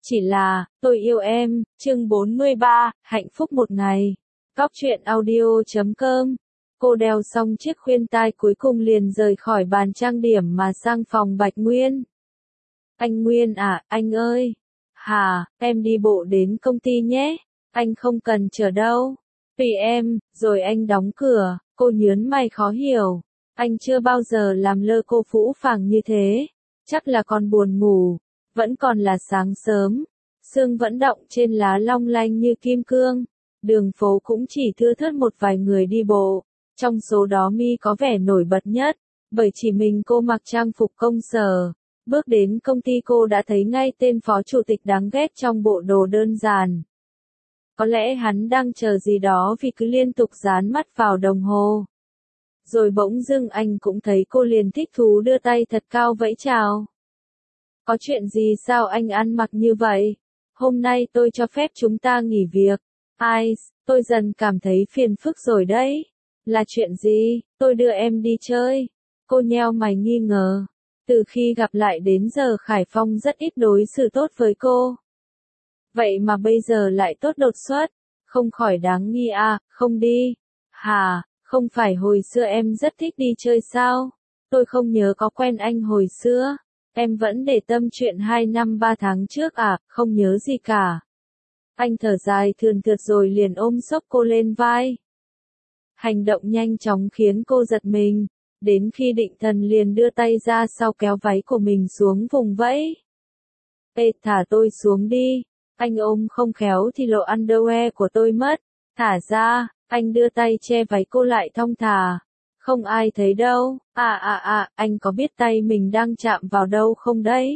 Chỉ là, tôi yêu em, chương 43, hạnh phúc một ngày. Góc truyện audio.com. Cô đeo xong chiếc khuyên tai cuối cùng liền rời khỏi bàn trang điểm mà sang phòng Bạch Nguyên. Anh Nguyên à, anh ơi. Hà, em đi bộ đến công ty nhé. Anh không cần chờ đâu. Tùy em, rồi anh đóng cửa. Cô nhớn mày khó hiểu. Anh chưa bao giờ làm lơ cô phũ phàng như thế. Chắc là còn buồn ngủ. Vẫn còn là sáng sớm. Sương vẫn động trên lá long lanh như kim cương. Đường phố cũng chỉ thưa thớt một vài người đi bộ. Trong số đó Mi có vẻ nổi bật nhất, bởi chỉ mình cô mặc trang phục công sở. Bước đến công ty cô đã thấy ngay tên phó chủ tịch đáng ghét trong bộ đồ đơn giản. Có lẽ hắn đang chờ gì đó vì cứ liên tục dán mắt vào đồng hồ. Rồi bỗng dưng anh cũng thấy cô liền thích thú đưa tay thật cao vẫy chào. Có chuyện gì sao anh ăn mặc như vậy? Hôm nay tôi cho phép chúng ta nghỉ việc. Ai, tôi dần cảm thấy phiền phức rồi đấy. Là chuyện gì? Tôi đưa em đi chơi. Cô nheo mày nghi ngờ. Từ khi gặp lại đến giờ Khải Phong rất ít đối xử tốt với cô. Vậy mà bây giờ lại tốt đột xuất. Không khỏi đáng nghi à, không đi. Hà, không phải hồi xưa em rất thích đi chơi sao? Tôi không nhớ có quen anh hồi xưa. Em vẫn để tâm chuyện 2 năm 3 tháng trước à, không nhớ gì cả. Anh thở dài thườn thượt rồi liền ôm xốc cô lên vai. Hành động nhanh chóng khiến cô giật mình, đến khi định thần liền đưa tay ra sau kéo váy của mình xuống vùng vẫy. Ê, thả tôi xuống đi, anh ôm không khéo thì lộ underwear của tôi mất, thả ra, anh đưa tay che váy cô lại thong thả. Không ai thấy đâu, anh có biết tay mình đang chạm vào đâu không đấy?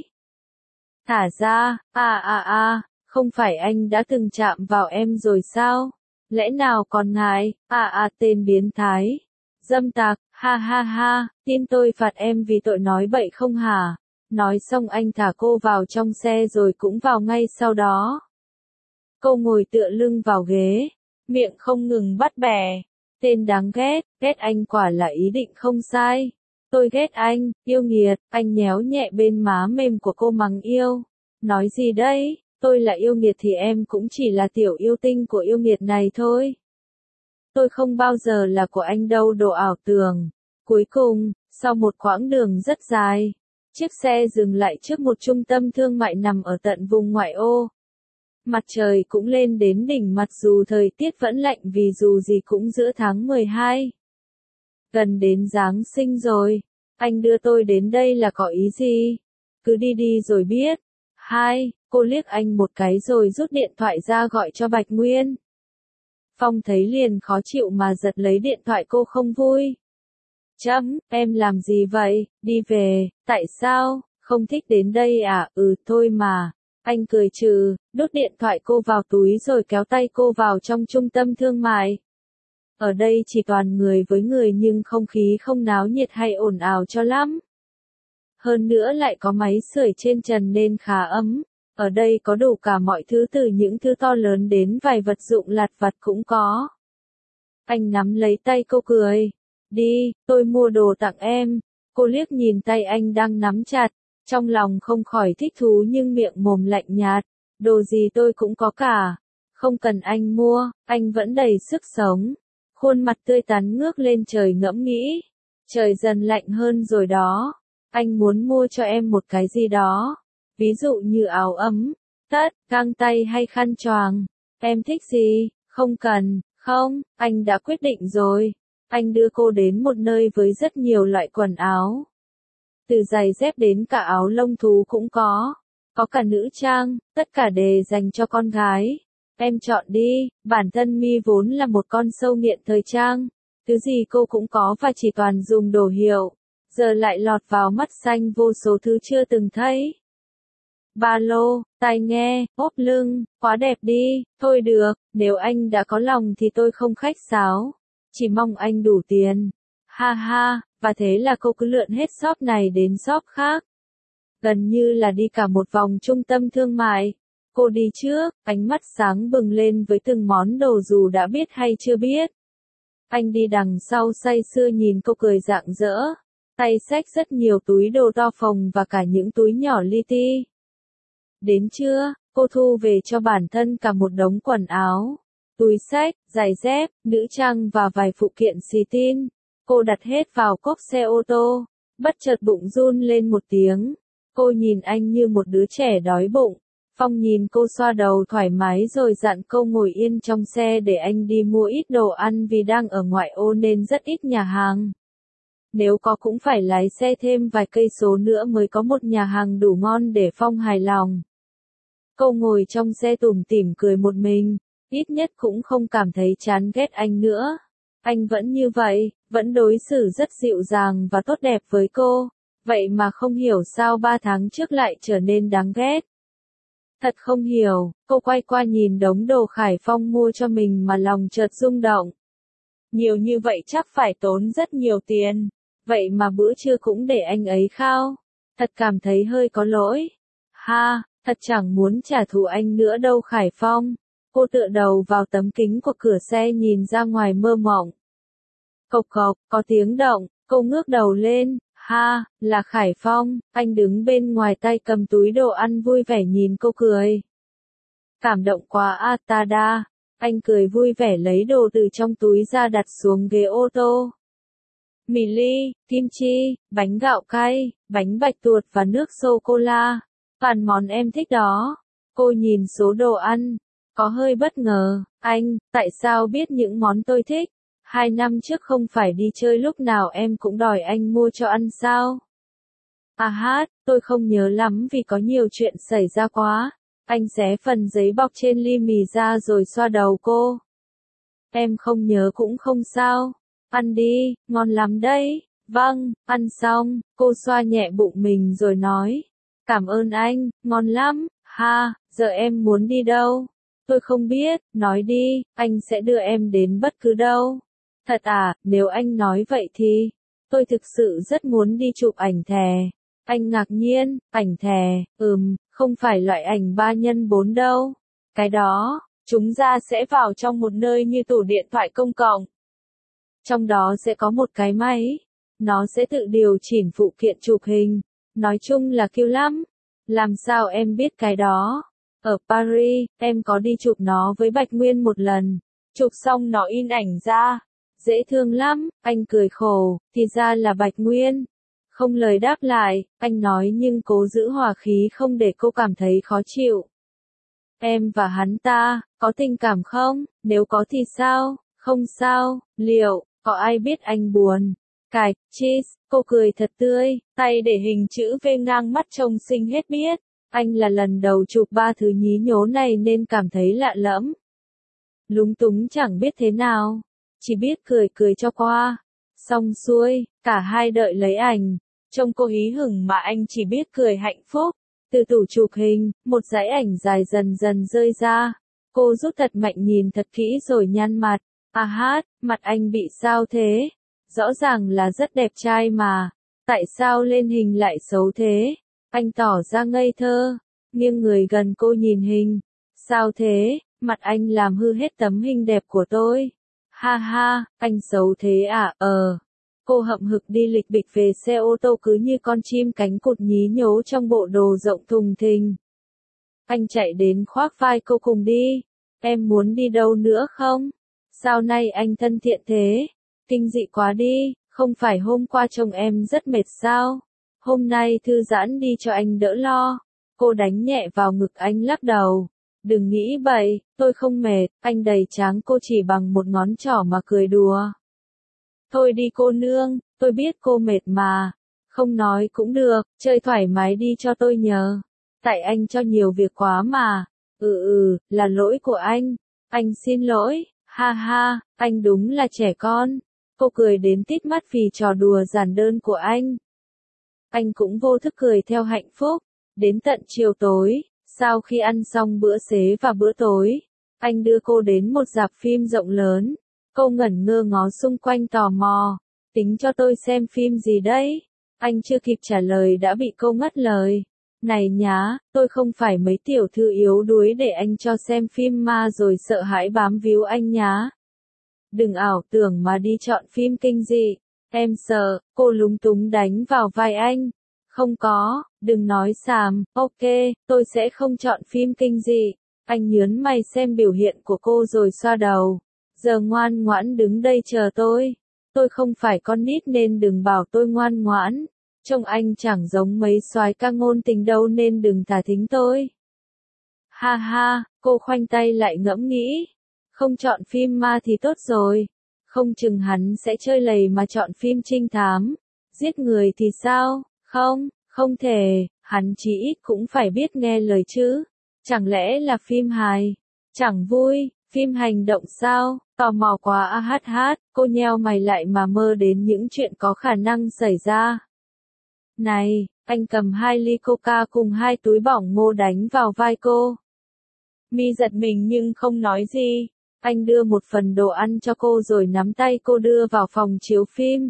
Thả ra, không phải anh đã từng chạm vào em rồi sao? Lẽ nào còn ngại, tên biến thái. Dâm tặc, ha ha ha, tin tôi phạt em vì tội nói bậy không hả? Nói xong anh thả cô vào trong xe rồi cũng vào ngay sau đó. Cô ngồi tựa lưng vào ghế, miệng không ngừng bắt bẻ. Tên đáng ghét, ghét anh quả là ý định không sai. Tôi ghét anh, yêu nghiệt, anh nhéo nhẹ bên má mềm của cô mắng yêu. Nói gì đấy, tôi là yêu nghiệt thì em cũng chỉ là tiểu yêu tinh của yêu nghiệt này thôi. Tôi không bao giờ là của anh đâu đồ ảo tưởng. Cuối cùng, sau một quãng đường rất dài, chiếc xe dừng lại trước một trung tâm thương mại nằm ở tận vùng ngoại ô. Mặt trời cũng lên đến đỉnh mặc dù thời tiết vẫn lạnh vì dù gì cũng giữa tháng 12. Gần đến Giáng sinh rồi, anh đưa tôi đến đây là có ý gì? Cứ đi đi rồi biết. Cô liếc anh một cái rồi rút điện thoại ra gọi cho Bạch Nguyên. Phong thấy liền khó chịu mà giật lấy điện thoại cô không vui. Em làm gì vậy? Đi về, tại sao? Không thích đến đây à? Thôi mà. Anh cười trừ, đút điện thoại cô vào túi rồi kéo tay cô vào trong trung tâm thương mại. Ở đây chỉ toàn người với người nhưng không khí không náo nhiệt hay ồn ào cho lắm. Hơn nữa lại có máy sưởi trên trần nên khá ấm. Ở đây có đủ cả mọi thứ từ những thứ to lớn đến vài vật dụng lặt vặt cũng có. Anh nắm lấy tay cô cười. Đi, tôi mua đồ tặng em. Cô liếc nhìn tay anh đang nắm chặt. Trong lòng không khỏi thích thú nhưng miệng mồm lạnh nhạt. Đồ gì tôi cũng có cả. Không cần anh mua, anh vẫn đầy sức sống. Khuôn mặt tươi tắn ngước lên trời ngẫm nghĩ. Trời dần lạnh hơn rồi đó. Anh muốn mua cho em một cái gì đó. Ví dụ như áo ấm, tất, găng tay hay khăn choàng. Em thích gì? Không cần, không, anh đã quyết định rồi. Anh đưa cô đến một nơi với rất nhiều loại quần áo. Từ giày dép đến cả áo lông thú cũng có. Có cả nữ trang, tất cả đều dành cho con gái. Em chọn đi, bản thân Mi vốn là một con sâu nghiện thời trang. Thứ gì cô cũng có và chỉ toàn dùng đồ hiệu. Giờ lại lọt vào mắt xanh vô số thứ chưa từng thấy. Ba lô, tai nghe, ốp lưng, quá đẹp đi, thôi được, nếu anh đã có lòng thì tôi không khách sáo. Chỉ mong anh đủ tiền. Ha ha, và thế là cô cứ lượn hết shop này đến shop khác. Gần như là đi cả một vòng trung tâm thương mại. Cô đi trước, ánh mắt sáng bừng lên với từng món đồ dù đã biết hay chưa biết. Anh đi đằng sau say sưa nhìn cô cười rạng rỡ. Tay xách rất nhiều túi đồ to phồng và cả những túi nhỏ li ti. Đến trưa, Cô thu về cho bản thân cả một đống quần áo, túi xách, giày dép, nữ trang và vài phụ kiện xì tin. Cô đặt hết vào cốp xe ô tô. Bất chợt bụng run lên một tiếng. Cô nhìn anh như một đứa trẻ đói bụng. Phong nhìn cô xoa đầu thoải mái rồi dặn cô ngồi yên trong xe để anh đi mua ít đồ ăn vì đang ở ngoại ô nên rất ít nhà hàng. Nếu có cũng phải lái xe thêm vài cây số nữa mới có một nhà hàng đủ ngon để Phong hài lòng. Cô ngồi trong xe tủm tỉm cười một mình, ít nhất cũng không cảm thấy chán ghét anh nữa. Anh vẫn như vậy, vẫn đối xử rất dịu dàng và tốt đẹp với cô, vậy mà không hiểu sao 3 tháng trước lại trở nên đáng ghét. Thật không hiểu, cô quay qua nhìn đống đồ Khải Phong mua cho mình mà lòng chợt rung động. Nhiều như vậy chắc phải tốn rất nhiều tiền, vậy mà bữa trưa cũng để anh ấy khao. Thật cảm thấy hơi có lỗi. Ha, thật chẳng muốn trả thù anh nữa đâu Khải Phong. Cô tựa đầu vào tấm kính của cửa xe nhìn ra ngoài mơ mộng. Cộc cộc, có tiếng động, cô ngước đầu lên. Ha, là Khải Phong, anh đứng bên ngoài tay cầm túi đồ ăn vui vẻ nhìn cô cười. Cảm động quá Atada, anh cười vui vẻ lấy đồ từ trong túi ra đặt xuống ghế ô tô. Mì ly, kim chi, bánh gạo cay, bánh bạch tuột và nước sô-cô-la, toàn món em thích đó. Cô nhìn số đồ ăn, có hơi bất ngờ, anh, tại sao biết những món tôi thích? 2 năm trước không phải đi chơi lúc nào em cũng đòi anh mua cho ăn sao? À hát, tôi không nhớ lắm vì có nhiều chuyện xảy ra quá. Anh xé phần giấy bọc trên ly mì ra rồi xoa đầu cô. Em không nhớ cũng không sao. Ăn đi, ngon lắm đấy. Vâng, ăn xong, cô xoa nhẹ bụng mình rồi nói. Cảm ơn anh, ngon lắm. Ha, giờ em muốn đi đâu? Tôi không biết, nói đi, anh sẽ đưa em đến bất cứ đâu. Thật à, nếu anh nói vậy thì, tôi thực sự rất muốn đi chụp ảnh thẻ. Anh ngạc nhiên, ảnh thẻ, không phải loại ảnh 3x4 đâu. Cái đó, chúng ta sẽ vào trong một nơi như tủ điện thoại công cộng. Trong đó sẽ có một cái máy. Nó sẽ tự điều chỉnh phụ kiện chụp hình. Nói chung là kêu lắm. Làm sao em biết cái đó? Ở Paris, em có đi chụp nó với Bạch Nguyên một lần. Chụp xong nó in ảnh ra. Dễ thương lắm, anh cười khổ, thì ra là Bạch Nguyên. Không lời đáp lại, anh nói nhưng cố giữ hòa khí không để cô cảm thấy khó chịu. Em và hắn ta, có tình cảm không? Nếu có thì sao? Không sao, liệu, có ai biết anh buồn? Cạch, cheese, cô cười thật tươi, tay để hình chữ V ngang mắt trông xinh hết biết. Anh là lần đầu chụp 3 thứ nhí nhố này nên cảm thấy lạ lẫm. Lúng túng chẳng biết thế nào. Chỉ biết cười cười cho qua. Xong xuôi, cả hai đợi lấy ảnh. Trông cô hí hửng mà anh chỉ biết cười hạnh phúc. Từ tủ chụp hình, một dãy ảnh dài dần dần rơi ra. Cô rút thật mạnh nhìn thật kỹ rồi nhăn mặt. À hát, mặt anh bị sao thế? Rõ ràng là rất đẹp trai mà. Tại sao lên hình lại xấu thế? Anh tỏ ra ngây thơ. Nghiêng người gần cô nhìn hình. Sao thế? Mặt anh làm hư hết tấm hình đẹp của tôi. Ha ha, anh xấu thế à? Cô hậm hực đi lịch bịch về xe ô tô cứ như con chim cánh cụt nhí nhố trong bộ đồ rộng thùng thình. Anh chạy đến khoác vai cô cùng đi. Em muốn đi đâu nữa không? Sao nay anh thân thiện thế? Kinh dị quá đi, không phải hôm qua trông em rất mệt sao? Hôm nay thư giãn đi cho anh đỡ lo. Cô đánh nhẹ vào ngực anh lắc đầu. Đừng nghĩ bậy, tôi không mệt, anh đầy tráng cô chỉ bằng một ngón trỏ mà cười đùa. Thôi đi cô nương, tôi biết cô mệt mà. Không nói cũng được, chơi thoải mái đi cho tôi nhờ. Tại anh cho nhiều việc quá mà. Là lỗi của anh. Anh xin lỗi, ha ha, anh đúng là trẻ con. Cô cười đến tít mắt vì trò đùa giản đơn của anh. Anh cũng vô thức cười theo hạnh phúc. Đến tận chiều tối, sau khi ăn xong bữa xế và bữa tối, anh đưa cô đến một rạp phim rộng lớn. Cô ngẩn ngơ ngó xung quanh tò mò. Tính cho tôi xem phim gì đấy? Anh chưa kịp trả lời đã bị cô ngắt lời. Này nhá, tôi không phải mấy tiểu thư yếu đuối để anh cho xem phim ma rồi sợ hãi bám víu anh nhá. Đừng ảo tưởng mà đi chọn phim kinh dị. Em sợ, cô lúng túng đánh vào vai anh. Không có, Đừng nói xàm, ok, tôi sẽ không chọn phim kinh dị. Anh nhớn mày xem biểu hiện của cô rồi xoa đầu. Giờ ngoan ngoãn đứng đây chờ tôi. Tôi không phải con nít nên đừng bảo tôi ngoan ngoãn. Trông anh chẳng giống mấy soái ca ngôn tình đâu nên đừng thả thính tôi. Ha ha, cô khoanh tay lại ngẫm nghĩ. Không chọn phim ma thì tốt rồi. Không chừng hắn sẽ chơi lầy mà chọn phim trinh thám. Giết người thì sao? Không, không thể, hắn chí ít cũng phải biết nghe lời chứ. Chẳng lẽ là phim hài? Chẳng vui, phim hành động sao? Tò mò quá a hát hát, cô nheo mày lại mà mơ đến những chuyện có khả năng xảy ra. Này, anh cầm 2 ly coca cùng 2 túi bỏng ngô đánh vào vai cô. Mi giật mình nhưng không nói gì. Anh đưa một phần đồ ăn cho cô rồi nắm tay cô đưa vào phòng chiếu phim.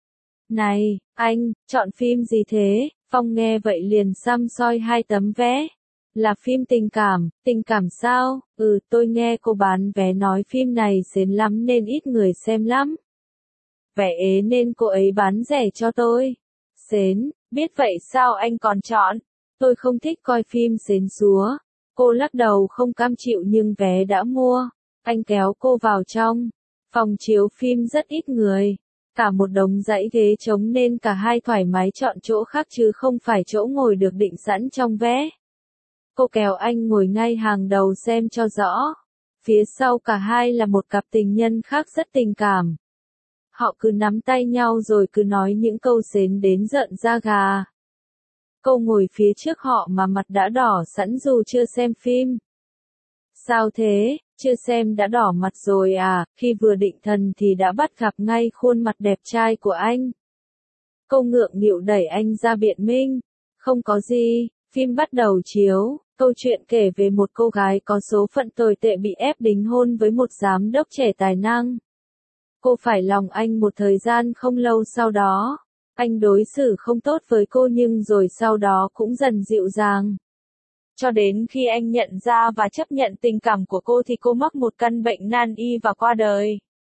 Này, anh, chọn phim gì thế? Phong nghe vậy liền săm soi 2 tấm vé. Là phim tình cảm sao? Tôi nghe cô bán vé nói phim này sến lắm nên ít người xem lắm. Vé ế nên cô ấy bán rẻ cho tôi. Sến, biết vậy sao anh còn chọn? Tôi không thích coi phim sến súa. Cô lắc đầu không cam chịu nhưng vé đã mua. Anh kéo cô vào trong. Phòng chiếu phim rất ít người. Cả một đống dãy ghế trống nên cả hai thoải mái chọn chỗ khác chứ không phải chỗ ngồi được định sẵn trong vé. Cô kéo anh ngồi ngay hàng đầu xem cho rõ. Phía sau cả hai là một cặp tình nhân khác rất tình cảm. Họ cứ nắm tay nhau rồi cứ nói những câu sến đến rợn da gà. Cô ngồi phía trước họ mà mặt đã đỏ sẵn dù chưa xem phim. Sao thế, chưa xem đã đỏ mặt rồi à? Khi vừa định thần thì đã bắt gặp ngay khuôn mặt đẹp trai của anh. Cô ngượng nghịu đẩy anh ra biện minh. Không có gì, phim bắt đầu chiếu. Câu chuyện kể về một cô gái có số phận tồi tệ bị ép đính hôn với một giám đốc trẻ tài năng. Cô phải lòng anh một thời gian không lâu sau đó. Anh đối xử không tốt với cô nhưng rồi sau đó cũng dần dịu dàng. Cho đến khi anh nhận ra và chấp nhận tình cảm của cô thì cô mắc một căn bệnh nan y và qua đời.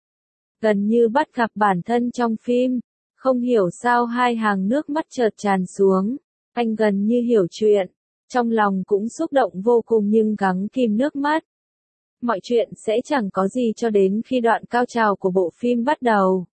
Gần như bắt gặp bản thân trong phim. Không hiểu sao 2 hàng nước mắt chợt tràn xuống. Anh gần như hiểu chuyện. Trong lòng cũng xúc động vô cùng nhưng gắng kìm nước mắt. Mọi chuyện sẽ chẳng có gì cho đến khi đoạn cao trào của bộ phim bắt đầu.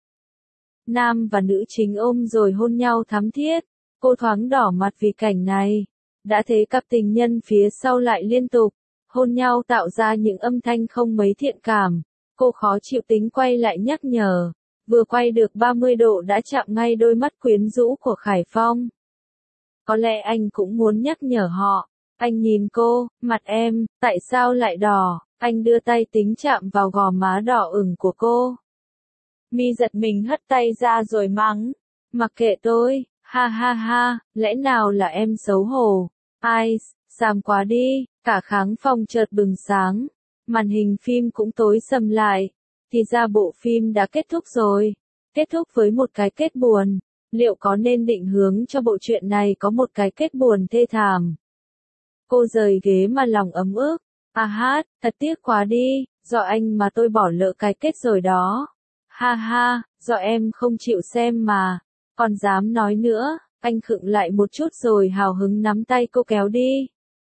Nam và nữ chính ôm rồi hôn nhau thắm thiết. Cô thoáng đỏ mặt vì cảnh này. Đã thế cặp tình nhân phía sau lại liên tục hôn nhau tạo ra những âm thanh không mấy thiện cảm. Cô khó chịu tính quay lại nhắc nhở. Vừa quay được 30 độ đã chạm ngay đôi mắt quyến rũ của Khải Phong. Có lẽ anh cũng muốn nhắc nhở họ. Anh nhìn cô, mặt em, tại sao lại đỏ? Anh đưa tay tính chạm vào gò má đỏ ửng của cô. Mi giật mình hất tay ra rồi mắng. Mặc kệ tôi, ha ha ha, lẽ nào là em xấu hổ? Ai, xàm quá đi, cả khán phòng chợt bừng sáng. Màn hình phim cũng tối sầm lại. Thì ra bộ phim đã kết thúc rồi. Kết thúc với một cái kết buồn. Liệu có nên định hướng cho bộ truyện này có một cái kết buồn thê thảm? Cô rời ghế mà lòng ấm ức. À hát, thật tiếc quá đi, do anh mà tôi bỏ lỡ cái kết rồi đó. Ha ha, do em không chịu xem mà. Còn dám nói nữa, anh khựng lại một chút rồi hào hứng nắm tay cô kéo đi.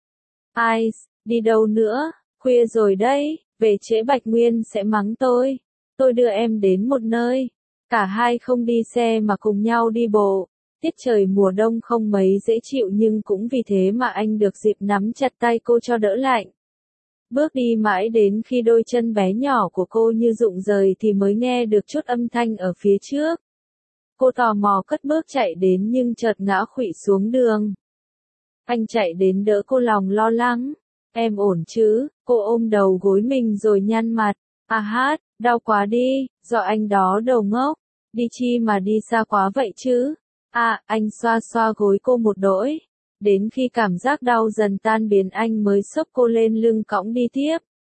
Ai, đi đâu nữa, khuya rồi đấy, về trễ Bạch Nguyên sẽ mắng tôi. Tôi đưa em đến một nơi. Cả hai không đi xe mà cùng nhau đi bộ. Tiết trời mùa đông không mấy dễ chịu nhưng cũng vì thế mà anh được dịp nắm chặt tay cô cho đỡ lạnh. Bước đi mãi đến khi đôi chân bé nhỏ của cô như rụng rời thì mới nghe được chút âm thanh ở phía trước. Cô tò mò cất bước chạy đến nhưng chợt ngã khuỵu xuống đường. Anh chạy đến đỡ cô lòng lo lắng. Em ổn chứ? Cô ôm đầu gối mình rồi nhăn mặt. À hát, đau quá đi, do anh đó đầu ngốc. Đi chi mà đi xa quá vậy chứ? À, anh xoa xoa gối cô một đỗi. Đến khi cảm giác đau dần tan biến anh mới xốc cô lên lưng cõng đi tiếp.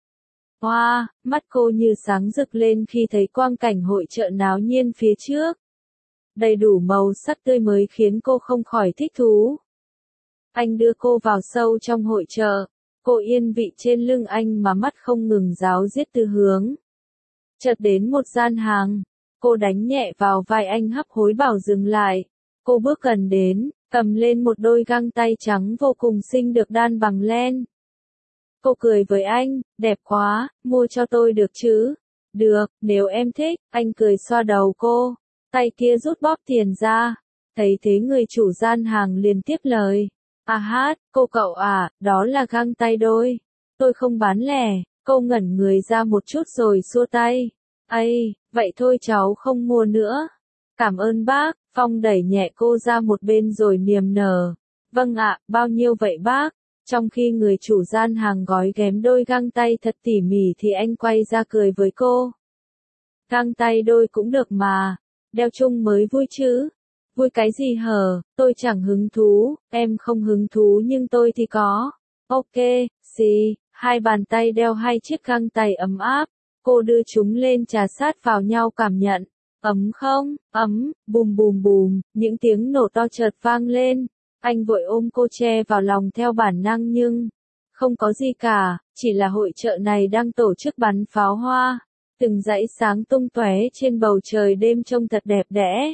Hoa, mắt cô như sáng rực lên khi thấy quang cảnh hội chợ náo nhiên phía trước. Đầy đủ màu sắc tươi mới khiến cô không khỏi thích thú. Anh đưa cô vào sâu trong hội chợ. Cô yên vị trên lưng anh mà mắt không ngừng ráo riết từ hướng. Chợt đến một gian hàng. Cô đánh nhẹ vào vai anh hấp hối bảo dừng lại. Cô bước gần đến, cầm lên một đôi găng tay trắng vô cùng xinh được đan bằng len. Cô cười với anh, đẹp quá, mua cho tôi được chứ? Được, nếu em thích, anh cười xoa đầu cô, tay kia rút bóp tiền ra. Thấy thế người chủ gian hàng liền tiếp lời. À hát, cô cậu à, đó là găng tay đôi. Tôi không bán lẻ, cô ngẩn người ra một chút rồi xua tay. Ây, vậy thôi cháu không mua nữa. Cảm ơn bác, Phong đẩy nhẹ cô ra một bên rồi niềm nở. Vâng ạ, bao nhiêu vậy bác? Trong khi người chủ gian hàng gói ghém đôi găng tay thật tỉ mỉ thì anh quay ra cười với cô. Găng tay đôi cũng được mà, đeo chung mới vui chứ. Vui cái gì hở, tôi chẳng hứng thú, em không hứng thú nhưng tôi thì có. Ok, gì, hai bàn tay đeo hai chiếc găng tay ấm áp, cô đưa chúng lên chà sát vào nhau cảm nhận. Ấm không, ấm, bùm bùm bùm, những tiếng nổ to chợt vang lên. Anh vội ôm cô che vào lòng theo bản năng nhưng không có gì cả, chỉ là hội chợ này đang tổ chức bắn pháo hoa. Từng dãy sáng tung tóe trên bầu trời đêm trông thật đẹp đẽ.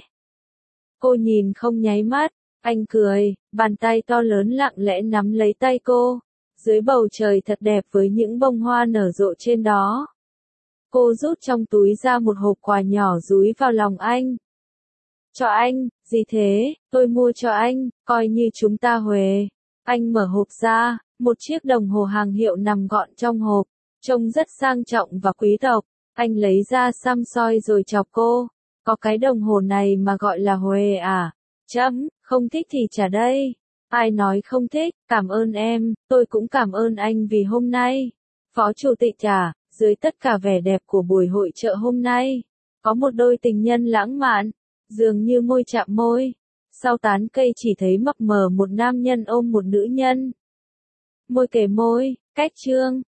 Cô nhìn không nháy mắt, anh cười, bàn tay to lớn lặng lẽ nắm lấy tay cô. Dưới bầu trời thật đẹp với những bông hoa nở rộ trên đó. Cô rút trong túi ra một hộp quà nhỏ dúi vào lòng anh. Cho anh, gì thế, tôi mua cho anh, coi như chúng ta huề. Anh mở hộp ra, một chiếc đồng hồ hàng hiệu nằm gọn trong hộp, trông rất sang trọng và quý tộc. Anh lấy ra xăm soi rồi chọc cô. Có cái đồng hồ này mà gọi là huề à? Chấm, không thích thì trả đây. Ai nói không thích, cảm ơn em, tôi cũng cảm ơn anh vì hôm nay. Phó chủ tịch à, dưới tất cả vẻ đẹp của buổi hội chợ hôm nay, có một đôi tình nhân lãng mạn, dường như môi chạm môi. Sau tán cây chỉ thấy mập mờ một nam nhân ôm một nữ nhân. Môi kề môi, cách chương.